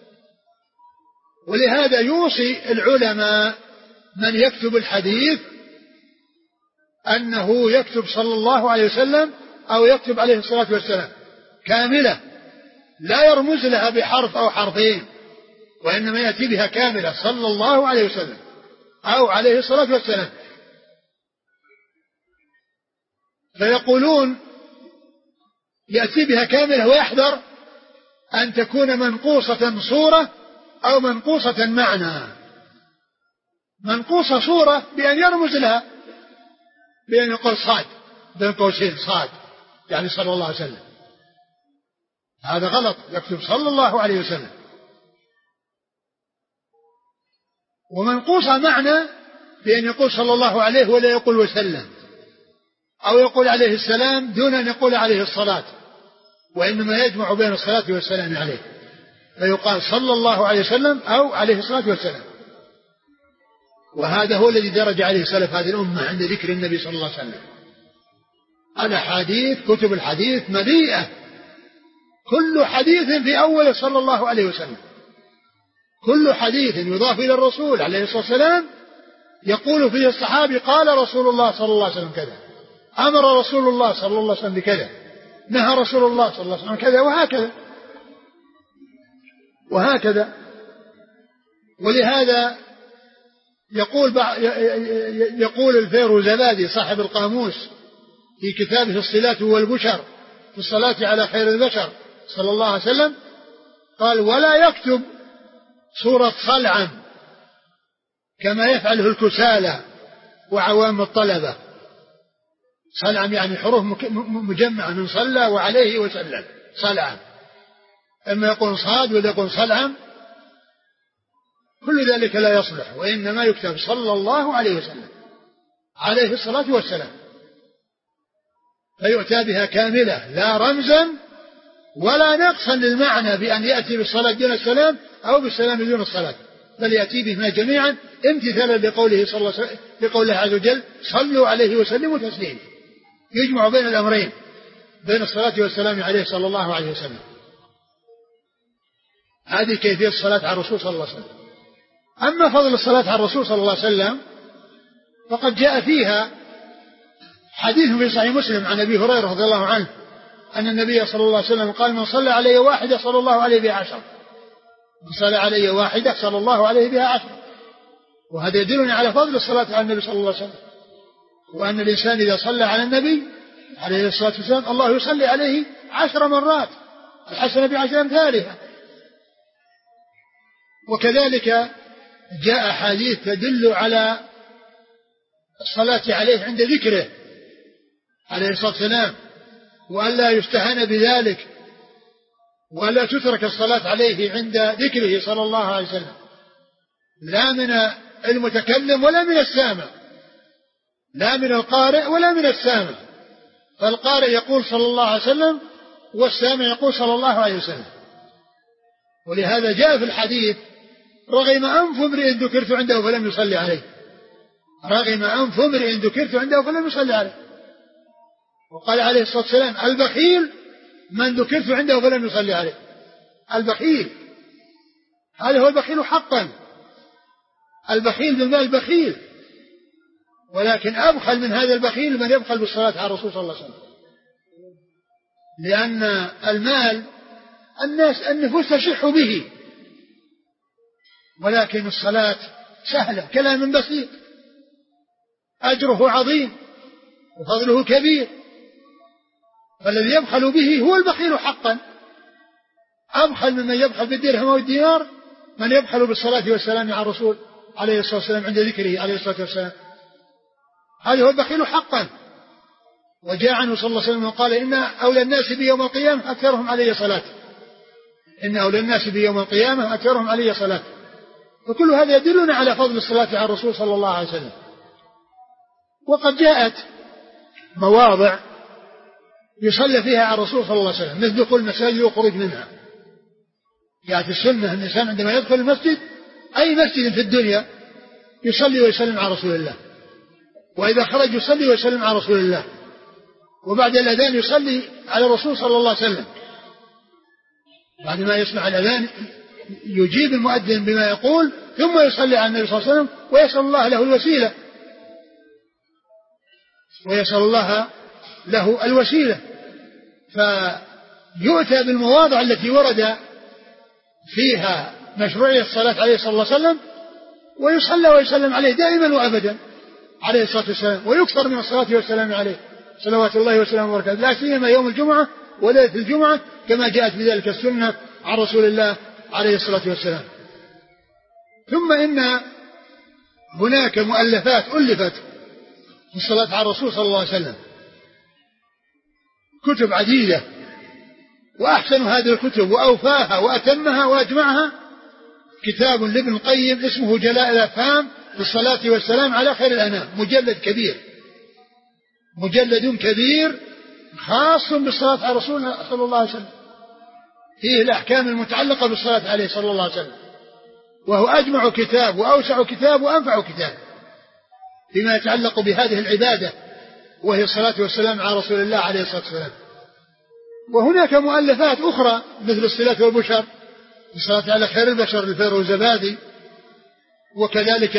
ولهذا يوصي العلماء من يكتب الحديث أنه يكتب صلى الله عليه وسلم أو يكتب عليه الصلاة والسلام كاملة، لا يرمز لها بحرف أو حرفين، وإنما يأتي بها كاملة: صلى الله عليه وسلم أو عليه الصلاة والسلام. فيقولون يأتي بها كاملة، ويحذر أن تكون منقوصة صورة أو منقوصة معنى. منقوصة صورة بأن يرمز لها، بأن يقول صاد بين قوسين صاد، يعني صلى الله عليه وسلم. هذا غلط، يكتب صلى الله عليه وسلم. ومنقوصة معنى بأن يقول صلى الله عليه ولا يقول وسلم، أو يقول عليه السلام دون أن يقول عليه الصلاة، وإنما يجمع بين الصلاة والسلام عليه، فيقال صلى الله عليه وسلم أو عليه الصلاة والسلام. وهذا هو الذي درج عليه سلف هذه الأمة عند ذكر النبي صلى الله عليه وسلم. الأحاديث كتب الحديث مليئة، كل حديث في أول صلى الله عليه وسلم، كل حديث يضاف إلى الرسول عليه الصلاة والسلام يقول فيه الصحابي قال رسول الله صلى الله عليه وسلم كذا، أمر رسول الله صلى الله عليه وسلم بكذا، نهى رسول الله صلى الله عليه وسلم كذا، وهكذا. ولهذا يقول الفيروزبادي صاحب القاموس في كتابه الصلات والبشر في الصلاة على خير البشر صلى الله عليه وسلم، قال: ولا يكتب سورة صلعم كما يفعله الكسالى وعوام الطلبة. صلعم يعني حروف مجمعة من صلى وعليه وسلم، صلعم، إما يقول صاد ولا يقول صلعم، كل ذلك لا يصلح، وإنما يكتب صلى الله عليه وسلم عليه الصلاة والسلام، فيؤتى بها كاملة لا رمزا ولا نقصا للمعنى بأن يأتي بالصلاة دون السلام أو بالسلام دون الصلاة، بل يأتي بهما جميعا امتثالا لقوله صلى الله عليه وسلم، لقوله عز وجل: صلوا عليه وسلموا تسليما، يجمع بين الأمرين، بين الصلاة والسلام عليه صلى الله عليه وسلم. هذه كيفية الصلاة على الرسول صلى الله عليه وسلم. أما فضل الصلاة على الرسول صلى الله عليه وسلم فقد جاء فيها حديث في صحيح مسلم عن أبي هريرة رضي الله عنه أن النبي صلى الله عليه وسلم قال: من صلى علي واحدة صلى الله عليه بها 10، من صلى علي واحدة صلى الله عليه بها 10. وهذا يدلني على فضل الصلاة على النبي صلى الله عليه وسلم، وأن الإنسان إذا صلى على النبي عليه الصلاة والسلام الله يصلي عليه 10 مرات، الحسنة ب10 أمثالها. وكذلك جاء حديث تدل على الصلاة عليه عند ذكره عليه الصلاة والسلام، وألا يستهان بذلك، ولا تترك الصلاة عليه عند ذكره صلى الله عليه وسلم، لا من المتكلم ولا من السامع، لا من القارئ ولا من السامع، فالقارئ يقول صلى الله عليه وسلم والسامع يقول صلى الله عليه وسلم. ولهذا جاء في الحديث: رغم أنف امرئ ذكرت عنده فلم يصلي عليه، رغم أنف امرئ ذكرت عنده فلم يصلي عليه. وقال عليه الصلاة والسلام: البخيل من ذكرت عنده فلم يصلي عليه. البخيل هذا هو البخيل حقا، البخيل بالمال بخيل، ولكن أبخل من هذا البخيل من يبخل بالصلاة على الرسول صلى الله عليه وسلم، لأن المال النفوس تشح به، ولكن الصلاة سهلة، كلام بسيط، أجره عظيم وفضله كبير، فالذي يبخل به هو البخيل حقا. أبخل ممن يبخل بالدرهم والدينار من يبخل بالصلاة والسلام على الرسول عليه الصلاة والسلام عند ذكره عليه الصلاة والسلام، هذا هو البخيل حقا. وجاء عنه صلى الله عليه وسلم وقال: إن أولى الناس بي يوم القيامة أكثرهم علي صلاة، إن أولى الناس بي يوم القيامة أكثرهم علي صلاة. وكل هذا يدلنا على فضل الصلاة على الرسول صلى الله عليه وسلم. وقد جاءت مواضع يصلى فيها على الرسول صلى الله عليه وسلم، مثل دخول المساجد والخروج منها. يعني السنة الإنسان عندما يدخل المسجد أي مسجد في الدنيا يصلي ويسلم على رسول الله، وإذا خرج يصلي ويسلم على رسول الله، وبعد الأذان يصلي على الرسول صلى الله عليه وسلم. بعد ما يسمع الأذان يجيب المؤذن بما يقول، ثم يصلي على النبي صلى الله عليه وسلم ويسأل الله له الوسيلة، ويسأل الله له الوسيلة. فيؤتى بالمواضع التي ورد فيها مشروعية الصلاة عليه صلى الله عليه وسلم، ويصلى ويسلم عليه دائما وأبدا عليه الصلاة والسلام، ويكثر من الصلاة والسلام عليه صلوات الله وسلامه وبركاته، لا سيما يوم الجمعة وليلة الجمعة كما جاءت بذلك السنة عن رسول الله عليه الصلاة والسلام. ثم إن هناك مؤلفات ألفت في الصلاة على الرسول صلى الله عليه وسلم، كتب عديدة، وأحسن هذه الكتب وأوفاها وأتمها وأجمعها كتاب لابن القيم اسمه جلاء الأفهام في الصلاة والسلام على خير الأنام، مجلد كبير، مجلد كبير خاص بالصلاة على الرسول صلى الله عليه وسلم، فيه الأحكام المتعلقة بالصلاة عليه صلى الله عليه وسلم، وهو أجمع كتاب وأوسع كتاب وأنفع كتاب فيما يتعلق بهذه العبادة وهي الصلاة والسلام على رسول الله عليه الصلاة والسلام. وهناك مؤلفات أخرى مثل الصلاة والبشر، الصلاة على خير البشر للفيروزبادي، وكذلك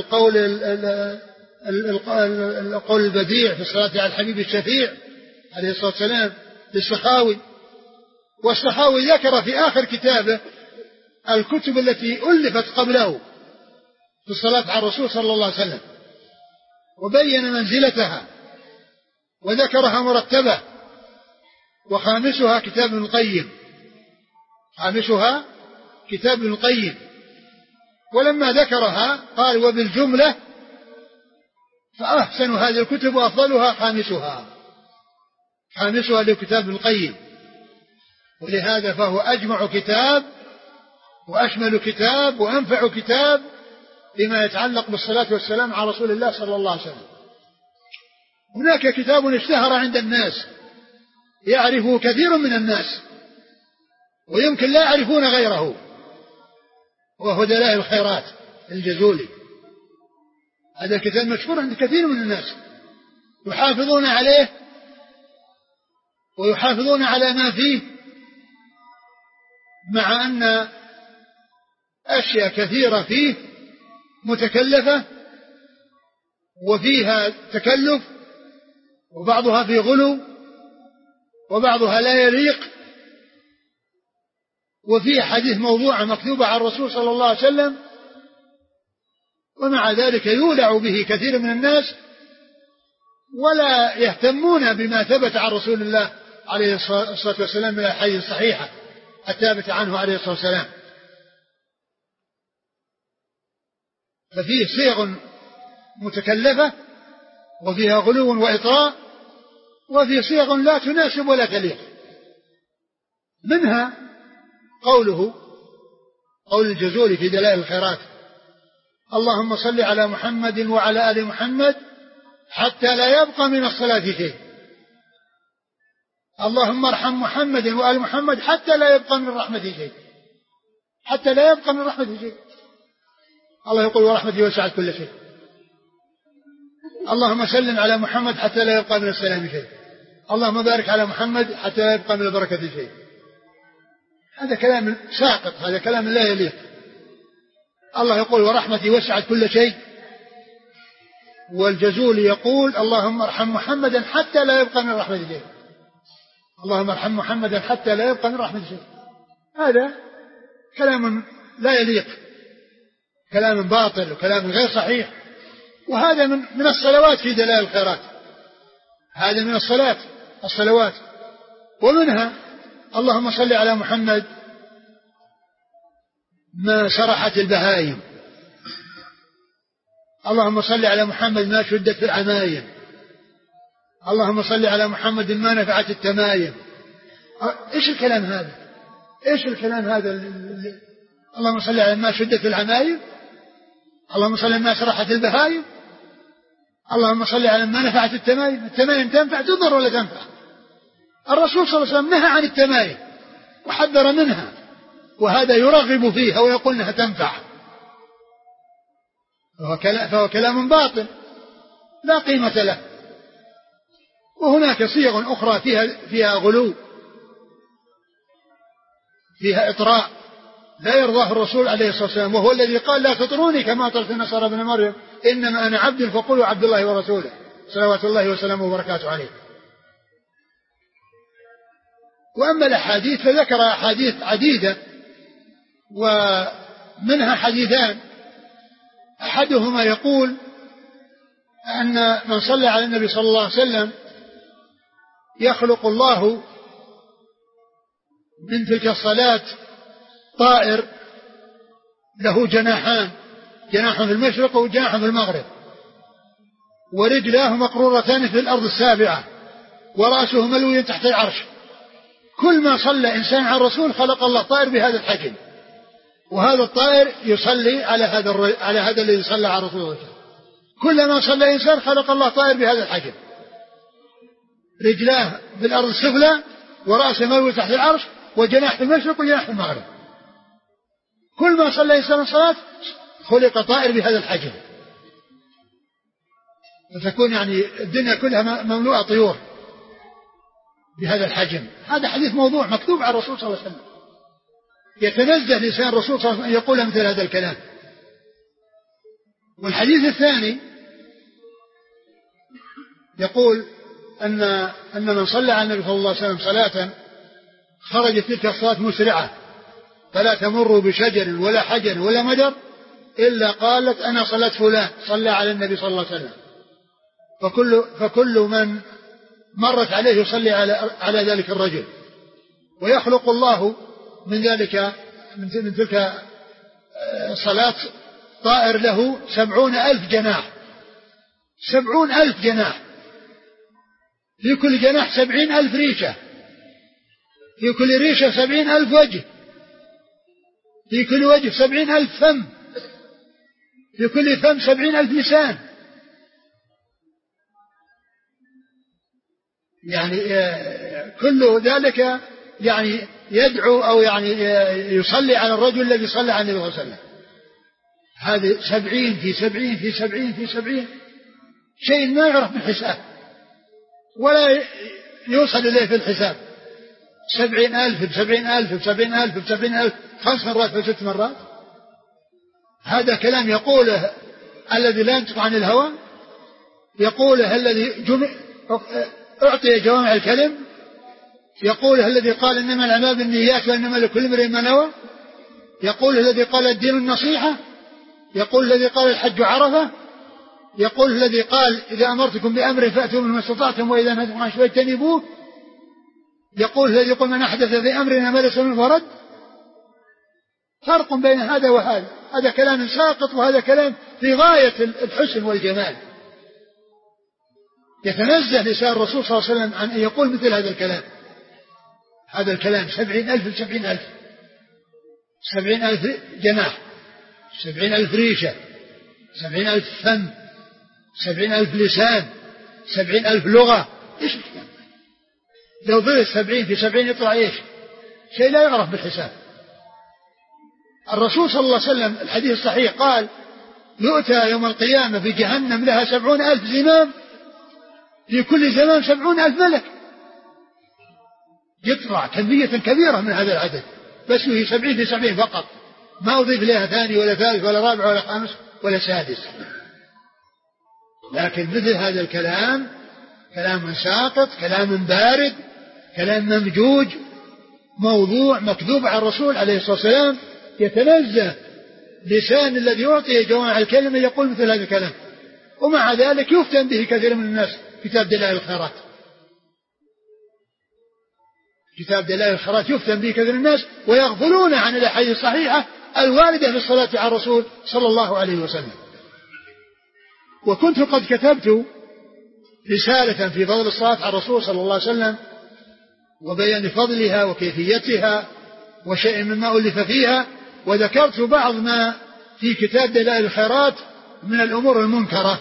القول البديع في الصلاة على الحبيب الشفيع عليه الصلاة والسلام للسخاوي. والسخاوي ذكر في آخر كتابه الكتب التي ألفت قبله في الصلاة على الرسول صلى الله عليه وسلم، وبين منزلتها وذكرها مرتبة. وخامسها كتاب ابن القيم، خامسها كتاب ابن القيم. ولما ذكرها قال وبالجملة فأحسن هذه الكتب وأفضلها خامسها لكتاب ابن القيم. ولهذا فهو أجمع كتاب وأشمل كتاب وأنفع كتاب بما يتعلق بالصلاة والسلام على رسول الله صلى الله عليه وسلم. هناك كتاب اشتهر عند الناس يعرفه كثير من الناس ويمكن لا يعرفون غيره، وهو دلائل الخيرات الجزولي. هذا الكتاب مشهور عند كثير من الناس يحافظون عليه ويحافظون على ما فيه، مع أن أشياء كثيرة فيه متكلفة وفيها تكلف، وبعضها في غلو وبعضها لا يليق، وفيه حديث موضوعة مكذوبة عن الرسول صلى الله عليه وسلم، ومع ذلك يولع به كثير من الناس ولا يهتمون بما ثبت عن رسول الله عليه الصلاة والسلام من الأحاديث الصحيحة الثابتة عنه عليه الصلاة والسلام. ففيه صيغ متكلفة وفيها غلو وإطراء، وفي صيغ لا تناسب ولا تليق. منها قول الجزولي في دلائل الخيرات: اللهم صل على محمد وعلى آل محمد حتى لا يبقى من الصلاة شيء. اللهم ارحم محمد وآل محمد حتى لا يبقى من الرحمة شيء، حتى لا يبقى من الرحمة شيء. الله يقول ورحمتي وسعت كل شيء. اللهم سلم على محمد حتى لا يبقى من السلام شيء. اللهم بارك على محمد حتى لا يبقى من البركة شيء. هذا كلام ساقط، هذا كلام لا يليق. الله يقول ورحمتي وسعت كل شيء، والجزولي يقول اللهم ارحم محمدا حتى لا يبقى من الرحمة شيء. اللهم ارحم محمدا حتى لا يبقى من الرحمة شيء. هذا كلام لا يليق، كلام باطل وكلام غير صحيح. وهذا من الصلوات في دلائل الخيرات، هذا من الصلوات. ومنها اللهم صل على محمد ما سرحت البهائم، اللهم صل على محمد ما شدت في العمايم، اللهم صل على محمد ما نفعت التمايم. ايش الكلام هذا؟ اللهم صل على ما شدت في العمايم، اللهم صل على ما سرحت البهائم، اللهم صل على ما نفعت التمايم. التمايم تنفع تضر ولا تنفع؟ الرسول صلى الله عليه وسلم نهى عن التمايم وحذر منها، وهذا يرغب فيها ويقول انها تنفع، فهو كلام باطل لا قيمة له. وهناك صيغ أخرى فيها غلو، فيها إطراء لا يرضاه الرسول عليه الصلاة والسلام، وهو الذي قال لا تطروني كما أطرت النصارى ابن مريم إنما أنا عبد فقولوا عبد الله ورسوله صلوات الله وسلامه وبركاته عليه. وأما الأحاديث فذكر أحاديث عديدة، ومنها حديثان: أحدهما يقول أن من صلى على النبي صلى الله عليه وسلم يخلق الله من تلك الصلاة طائر له جناحان، جناح في المشرق وجناح في المغرب، ورجلاه مقرورتان في الأرض السابعة، ورأسه ملوي تحت العرش. كل ما صلى إنسان على الرسول خلق الله طائر بهذا الحجم، وهذا الطائر يصلي على هذا الذي صلى على رسول الله. كلما صلى إنسان خلق الله طائر بهذا الحجم، رجلاه بالأرض السفلى، ورأسه ملوي تحت العرش، وجناح في المشرق وجناح في المغرب. كل ما صلى إنسان صلاة خلق طائر بهذا الحجم، فتكون يعني الدنيا كلها مملوءة طيور بهذا الحجم. هذا حديث موضوع مكتوب على الرسول صلى الله عليه وسلم، يتنزه لسان الرسول صلى الله عليه وسلم أن يقول مثل هذا الكلام. والحديث الثاني يقول أن من صلى على النبي صلى الله عليه وسلم صلاة خرجت تلك الصلاة مسرعة، فلا تمر بشجر ولا حجر ولا مدر إلا قالت أنا صلاة فلان صلى على النبي صلى الله عليه وسلم. فكل من مرت عليه يصلي على ذلك الرجل، ويخلق الله من ذلك من تلك صلاة طائر له 70,000 جناح، 70,000 جناح، في كل جناح 70,000 ريشة، في كل ريشة 70,000 وجه، في كل وجه 70,000 فم، في كل فم 70,000 لسان. يعني كل ذلك يعني يدعو أو يعني يصلي على الرجل الذي صلى على النبي صلى الله عليه وسلم. هذه 70 في 70 في 70 في 70، شيء ما يعرف بالحساب ولا يوصل إليه في الحساب. 70,000 ب70,000 ب70,000 ب70,000، 5 مرات و 6 مرات. هذا كلام يقوله الذي لا ينطق عن الهوى، يقوله الذي أعطي جوامع الكلم، يقوله الذي قال إنما الأعمال بالنيات وإنما لكل امرئ ما نوى، يقول الذي قال الدين النصيحة، يقول الذي قال الحج عرفة، يقول الذي قال إذا أمرتكم بأمر فأتوا منه ما استطعتم وإذا نهيتكم عن شيء فاجتنبوه، يقول الذي يقول من أحدث في أمرنا ما ليس منه فرد. فرق بين هذا وهذا، هذا كلام ساقط وهذا كلام في غاية الحسن والجمال. يتنزه لسان الرسول صلى الله عليه وسلم عن أن يقول مثل هذا الكلام. هذا الكلام 70,000 ب70,000، 70,000 جناح، 70,000 ريشة، 70,000 فم، 70,000 لسان، 70,000 لغة. إيش الكلام؟ لو ضرب 70 في 70 يطلع إيش؟ شيء لا يعرف بالحساب. الرسول صلى الله عليه وسلم الحديث الصحيح قال يؤتى يوم القيامة في جهنم لها 70,000 زمام، في كل زمام 70,000 ملك. يطلع كمية كبيرة من هذا العدد، بس هي 70 في 70 فقط، ما أضيف لها ثاني ولا ثالث ولا رابع ولا خامس ولا سادس. لكن مثل هذا الكلام كلام ساقط، كلام بارد، كلام ممجوج، موضوع مكذوب على الرسول عليه الصلاة والسلام. يتنزه لسان الذي يعطي جوامع الكلمة يقول مثل هذا الكلام، ومع ذلك يفتن به كثير من الناس. كتاب دلائل الخيرات، كتاب دلائل الخيرات يفتن به كثير من الناس ويغفلون عن الأحاديث الصحيحة الواردة في الصلاة على الرسول صلى الله عليه وسلم. وكنت قد كتبت رسالة في فضل الصلاة على الرسول صلى الله عليه وسلم وبيان فضلها وكيفيتها وشيء مما ألف فيها، وذكرت بعض ما في كتاب دلائل الخيرات من الأمور المنكرة.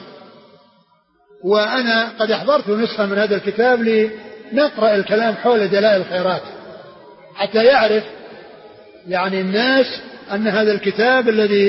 وأنا قد أحضرت نسخة من هذا الكتاب لنقرأ الكلام حول دلائل الخيرات حتى يعرف يعني الناس أن هذا الكتاب الذي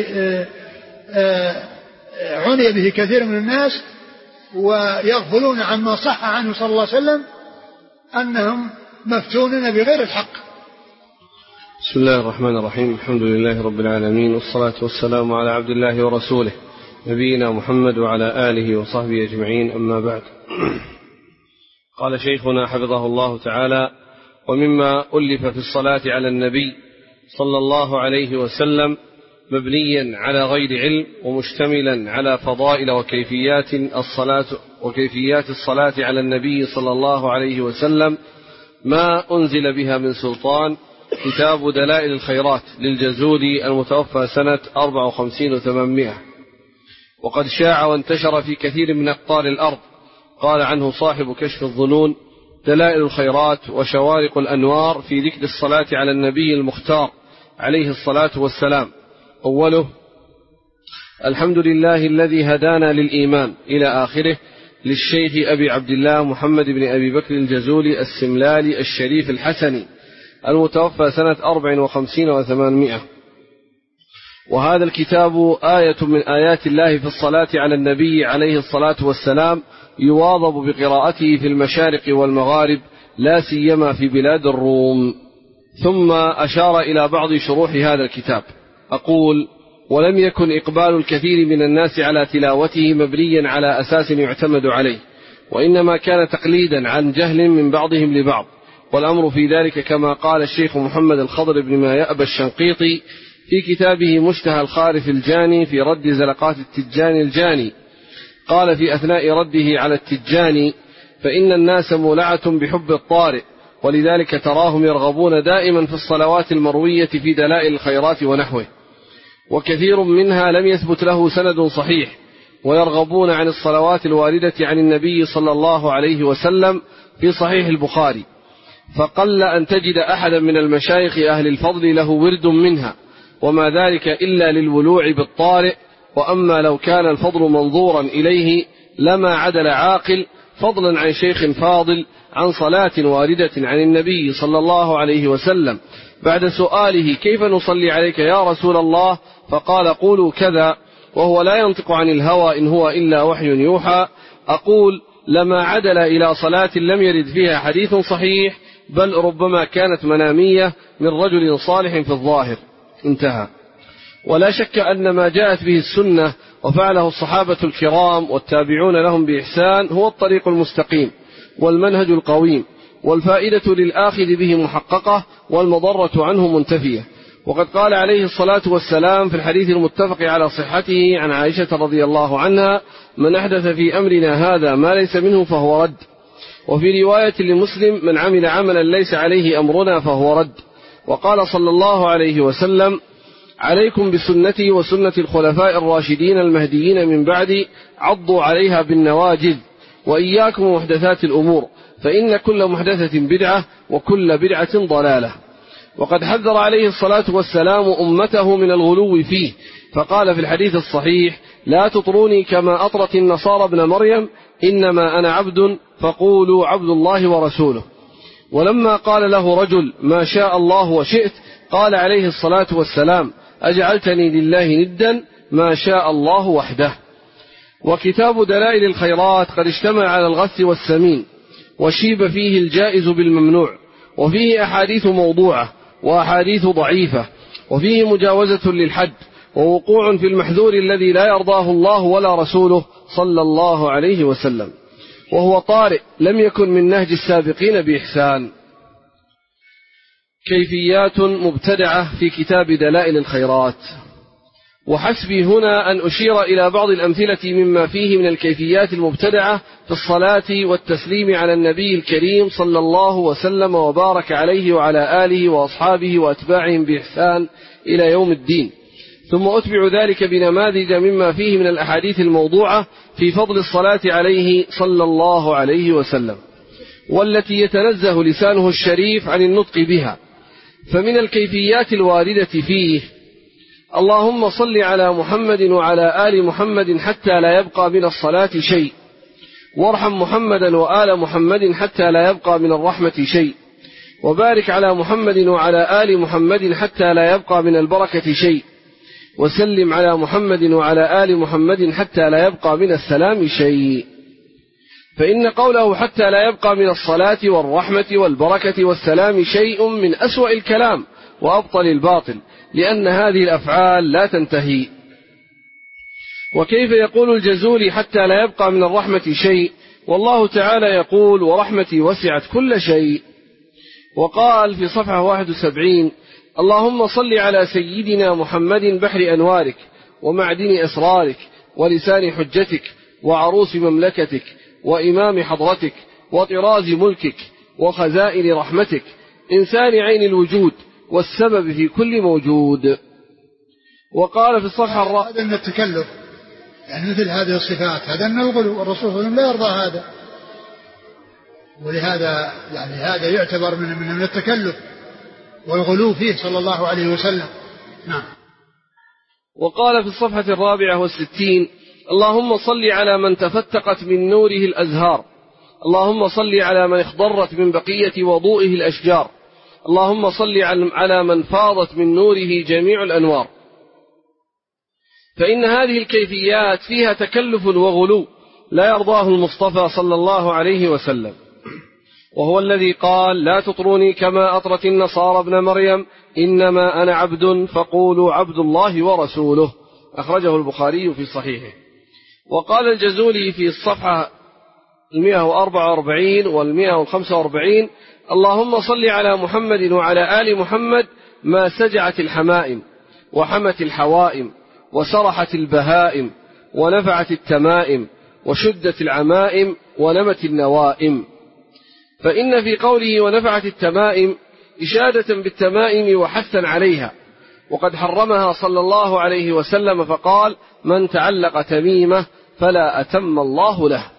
عني به كثير من الناس ويغفلون عما صح عنه صلى الله عليه وسلم أنهم مفتونون بغير الحق. بسم الله الرحمن الرحيم، الحمد لله رب العالمين، والصلاة والسلام على عبد الله ورسوله نبينا محمد وعلى آله وصحبه أجمعين، أما بعد. قال شيخنا حفظه الله تعالى: ومما ألف في الصلاة على النبي صلى الله عليه وسلم مبنيا على غير علم ومشتملا على فضائل وكيفيات الصلاة على النبي صلى الله عليه وسلم ما أنزل بها من سلطان كتاب دلائل الخيرات للجزولي المتوفى سنة 54 و800، وقد شاع وانتشر في كثير من أقطار الأرض. قال عنه صاحب كشف الظنون: دلائل الخيرات وشوارق الأنوار في ذكر الصلاة على النبي المختار عليه الصلاة والسلام. أوله: الحمد لله الذي هدانا للإيمان، إلى آخره، للشيخ أبي عبد الله محمد بن أبي بكر الجزولي السملالي الشريف الحسني المتوفى سنة 54 و800. وهذا الكتاب آية من آيات الله في الصلاة على النبي عليه الصلاة والسلام، يواظب بقراءته في المشارق والمغارب، لا سيما في بلاد الروم. ثم أشار إلى بعض شروح هذا الكتاب. أقول: ولم يكن إقبال الكثير من الناس على تلاوته مبنيا على أساس يعتمد عليه، وإنما كان تقليدا عن جهل من بعضهم لبعض، والأمر في ذلك كما قال الشيخ محمد الخضر بن ما يأبى الشنقيطي في كتابه مشتهى الخارف الجاني في رد زلقات التجاني الجاني، قال في أثناء رده على التجاني: فإن الناس مولعة بحب الطارئ، ولذلك تراهم يرغبون دائما في الصلوات المروية في دلائل الخيرات ونحوه، وكثير منها لم يثبت له سند صحيح، ويرغبون عن الصلوات الواردة عن النبي صلى الله عليه وسلم في صحيح البخاري، فقل أن تجد أحدا من المشايخ أهل الفضل له ورد منها، وما ذلك إلا للولوع بالطارئ. وأما لو كان الفضل منظورا إليه لما عدل عاقل، فضلا عن شيخ فاضل، عن صلاة واردة عن النبي صلى الله عليه وسلم بعد سؤاله: كيف نصلي عليك يا رسول الله؟ فقال: قولوا كذا، وهو لا ينطق عن الهوى إن هو إلا وحي يوحى. أقول: لما عدل إلى صلاة لم يرد فيها حديث صحيح، بل ربما كانت منامية من رجل صالح في الظاهر. انتهى. ولا شك أن ما جاءت به السنة وفعله الصحابة الكرام والتابعون لهم بإحسان هو الطريق المستقيم والمنهج القويم، والفائدة للآخذ به محققة والمضرة عنه منتفية. وقد قال عليه الصلاة والسلام في الحديث المتفق على صحته عن عائشة رضي الله عنها: من أحدث في أمرنا هذا ما ليس منه فهو رد. وفي رواية لمسلم: من عمل عملا ليس عليه أمرنا فهو رد. وقال صلى الله عليه وسلم: عليكم بسنتي وسنة الخلفاء الراشدين المهديين من بعدي، عضوا عليها بالنواجذ، وإياكم ومحدثات الأمور، فإن كل محدثة بدعة وكل بدعة ضلالة. وقد حذر عليه الصلاة والسلام أمته من الغلو فيه، فقال في الحديث الصحيح: لا تطروني كما أطرت النصارى ابن مريم، إنما أنا عبد فقولوا عبد الله ورسوله. ولما قال له رجل: ما شاء الله وشئت، قال عليه الصلاة والسلام: أجعلتني لله ندا، ما شاء الله وحده. وكتاب دلائل الخيرات قد اجتمع على الغث والسمين، وشيب فيه الجائز بالممنوع، وفيه أحاديث موضوعة وأحاديث ضعيفة، وفيه مجاوزة للحد، ووقوع في المحذور الذي لا يرضاه الله ولا رسوله صلى الله عليه وسلم، وهو طارئ لم يكن من نهج السابقين بإحسان. كيفيات مبتدعة في كتاب دلائل الخيرات. وحسبي هنا أن أشير إلى بعض الأمثلة مما فيه من الكيفيات المبتدعة في الصلاة والتسليم على النبي الكريم صلى الله وسلم وبارك عليه وعلى آله وأصحابه وأتباعهم بإحسان إلى يوم الدين، ثم أتبع ذلك بنماذج مما فيه من الأحاديث الموضوعة في فضل الصلاة عليه صلى الله عليه وسلم، والتي يتنزه لسانه الشريف عن النطق بها. فمن الكيفيات الواردة فيه: اللهم صل على محمد وعلى آل محمد حتى لا يبقى من الصلاة شيء، وارحم محمدا وآل محمد حتى لا يبقى من الرحمة شيء، وبارك على محمد وعلى آل محمد حتى لا يبقى من البركة شيء، وسلم على محمد وعلى آل محمد حتى لا يبقى من السلام شيء. فإن قوله حتى لا يبقى من الصلاة والرحمة والبركة والسلام شيء من أسوأ الكلام وأبطل الباطل، لأن هذه الأفعال لا تنتهي. وكيف يقول الجزولي حتى لا يبقى من الرحمة شيء، والله تعالى يقول: ورحمتي وسعت كل شيء. وقال في صفحة 71: اللهم صل على سيدنا محمد بحر أنوارك ومعدن أسرارك ولسان حجتك وعروس مملكتك وإمام حضرتك وطراز ملكك وخزائن رحمتك، إنسان عين الوجود والسبب في كل موجود. وقال في الصفحة هذا من التكلف، يعني مثل هذه الصفات هذا من الغلو، والرسول صلى الله عليه وسلم لا يرضى هذا، ولهذا يعني هذا يعتبر من التكلف والغلو فيه صلى الله عليه وسلم. نعم. وقال في الصفحة 64: اللهم صل على من تفتقت من نوره الأزهار، اللهم صل على من اخضرت من بقية وضوئه الأشجار، اللهم صل على من فاضت من نوره جميع الأنوار. فإن هذه الكيفيات فيها تكلف وغلو لا يرضاه المصطفى صلى الله عليه وسلم، وهو الذي قال: لا تطروني كما أطرت النصارى ابن مريم، إنما أنا عبد فقولوا عبد الله ورسوله. أخرجه البخاري في صحيحه. وقال الجزولي في الصفحة 144 وال145: اللهم صل على محمد وعلى آل محمد ما سجعت الحمائم وحمت الحوائم وسرحت البهائم ونفعت التمائم وشدت العمائم ونمت النوائم. فإن في قوله ونفعت التمائم إشادة بالتمائم وحثا عليها، وقد حرمها صلى الله عليه وسلم فقال: من تعلق تميمة فلا أتم الله له.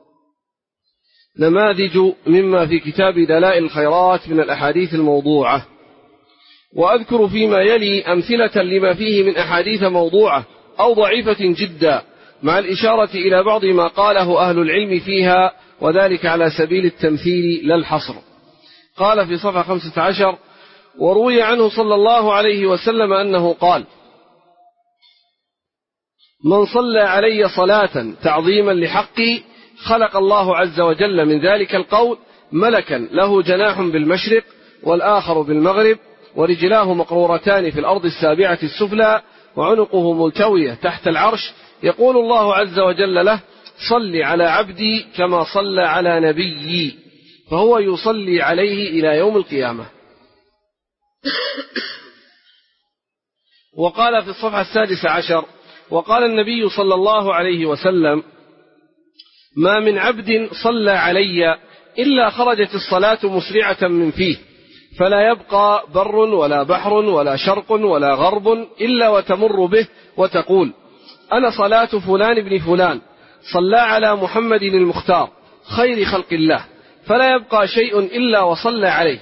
نماذج مما في كتاب دلائل الخيرات من الأحاديث الموضوعة. وأذكر فيما يلي أمثلة لما فيه من أحاديث موضوعة أو ضعيفة جدا، مع الإشارة إلى بعض ما قاله أهل العلم فيها، وذلك على سبيل التمثيل لا الحصر. قال في صفحة 15: وروي عنه صلى الله عليه وسلم أنه قال: من صلى علي صلاة تعظيما لحقي خلق الله عز وجل من ذلك القول ملكا له جناح بالمشرق والآخر بالمغرب، ورجلاه مقرورتان في الأرض السابعة السفلى، وعنقه ملتوية تحت العرش، يقول الله عز وجل له: صل على عبدي كما صلى على نبيي، فهو يصلي عليه إلى يوم القيامة. وقال في الصفحة 16: وقال النبي صلى الله عليه وسلم: ما من عبد صلى علي إلا خرجت الصلاة مسرعة من فيه، فلا يبقى بر ولا بحر ولا شرق ولا غرب إلا وتمر به وتقول: أنا صلاة فلان بن فلان صلى على محمد المختار خير خلق الله، فلا يبقى شيء إلا وصلى عليه.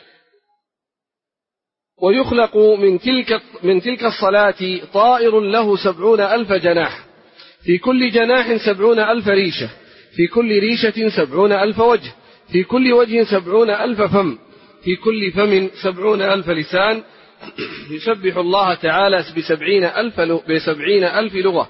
ويخلق من تلك الصلاة طائر له 70,000 جناح، في كل جناح 70,000 ريشة، في كل ريشة 70,000 وجه، في كل وجه 70,000 فم، في كل فم 70,000 لسان، يسبح الله تعالى ب70,000 لغة،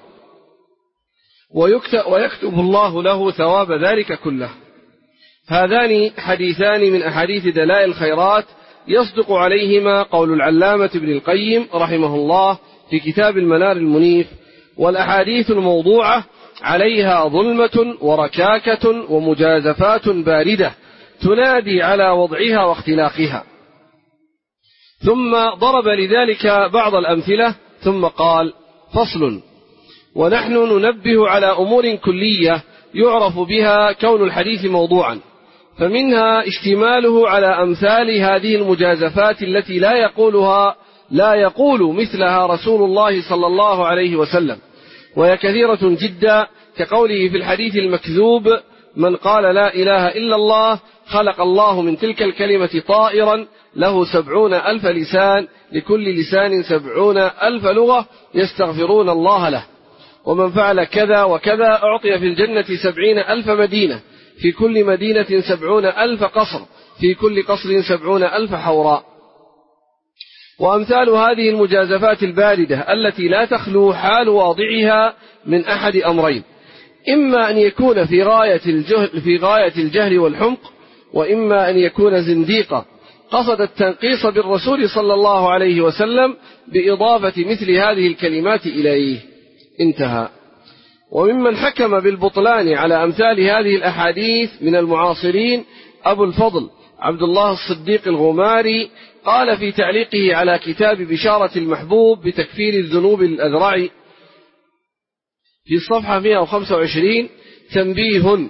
ويكتب الله له ثواب ذلك كله. هذان حديثان من أحاديث دلائل الخيرات يصدق عليهما قول العلامة ابن القيم رحمه الله في كتاب المنار المنيف: والأحاديث الموضوعة عليها ظلمة وركاكة ومجازفات باردة تنادي على وضعها واختلاقها. ثم ضرب لذلك بعض الأمثلة ثم قال: فصل: ونحن ننبه على أمور كلية يعرف بها كون الحديث موضوعا، فمنها اشتماله على أمثال هذه المجازفات التي لا يقول مثلها رسول الله صلى الله عليه وسلم، وهي كثيرة جدا، كقوله في الحديث المكذوب: من قال لا إله إلا الله خلق الله من تلك الكلمة طائرا له 70,000 لسان، لكل لسان 70,000 لغة يستغفرون الله له، ومن فعل كذا وكذا أعطي في الجنة 70,000 مدينة، في كل مدينة 70,000 قصر، في كل قصر 70,000 حوراء. وأمثال هذه المجازفات الباردة التي لا تخلو حال واضعها من أحد أمرين: إما أن يكون في غاية الجهل والحمق، وإما أن يكون زنديقا قصد التنقيص بالرسول صلى الله عليه وسلم بإضافة مثل هذه الكلمات إليه. انتهى. وممن حكم بالبطلان على أمثال هذه الأحاديث من المعاصرين أبو الفضل عبد الله الصديق الغماري، قال في تعليقه على كتاب بشارة المحبوب بتكفير الذنوب الأذرع في الصفحة 125: تنبيه: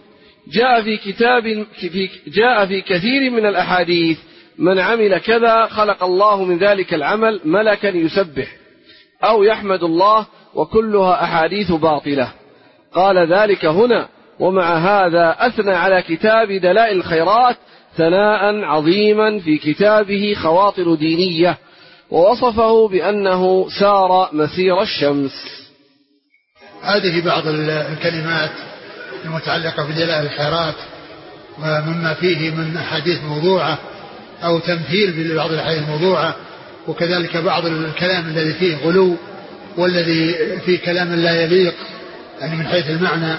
جاء في كثير من الأحاديث من عمل كذا خلق الله من ذلك العمل ملكا يسبح أو يحمد الله، وكلها أحاديث باطلة. قال ذلك هنا، ومع هذا أثنى على كتاب دلائل الخيرات ثناء عظيما في كتابه خواطر دينية، ووصفه بأنه سار مسير الشمس. هذه بعض الكلمات المتعلقة بدلائل الخيرات، ومما فيه من أحاديث موضوعة أو تمثيل ببعض الأحاديث الموضوعة، وكذلك بعض الكلام الذي فيه غلو، والذي فيه كلام لا يليق يعني من حيث المعنى.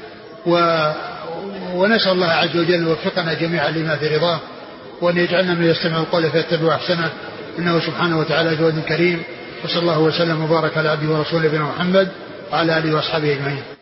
ونسأل الله عز وجل أن يوفقنا جميعا لما في رضاه، وأن يجعلنا من يستمع القول فيتبع أحسنه، إنه سبحانه وتعالى جواد كريم. وصلى الله وسلم وبارك على عبده ورسوله نبينا محمد وعلى آله وأصحابه أجمعين.